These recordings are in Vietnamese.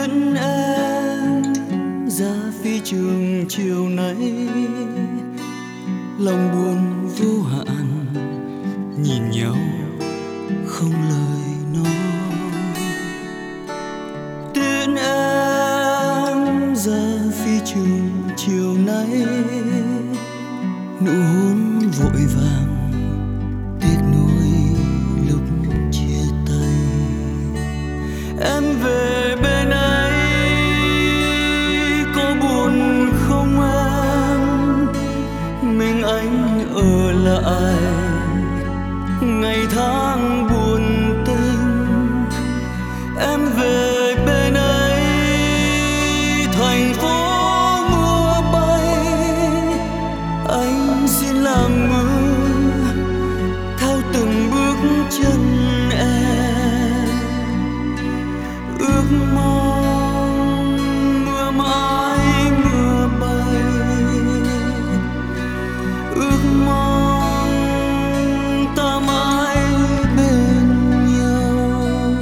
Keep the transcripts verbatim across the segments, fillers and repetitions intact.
tiễn em ra phi trường chiều nay, lòng buồn vô hạn nhìn nhau không lời nói. Tiễn em ra phi trường chiều nay, nụ hôn vội vàng tiếc nuối lúc chia tay. Em về bên ấy có buồn không em? Mình anh ở lại ngày tháng buồn tênh. Em về bên ấy thành phố mưa bay, anh xin làm mưa theo từng bước chân em. Ước mong mưa mãi mưa bay, ước mong ta mãi bên nhau.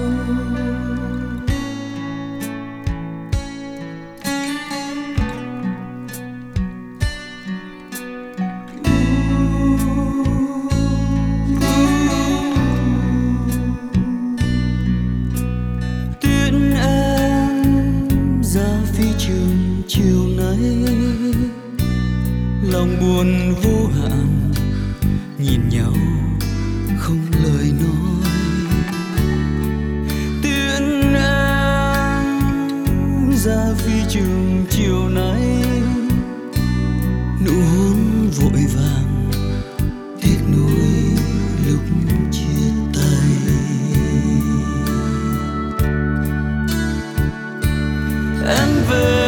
Tiễn em ra phi trường chiều nay, lòng buồn vô hạn nhìn nhau không lời nói. Tiễn em ra phi trường chiều nay, nụ hôn vội vàng tiếc nuối lúc chia tay. Em về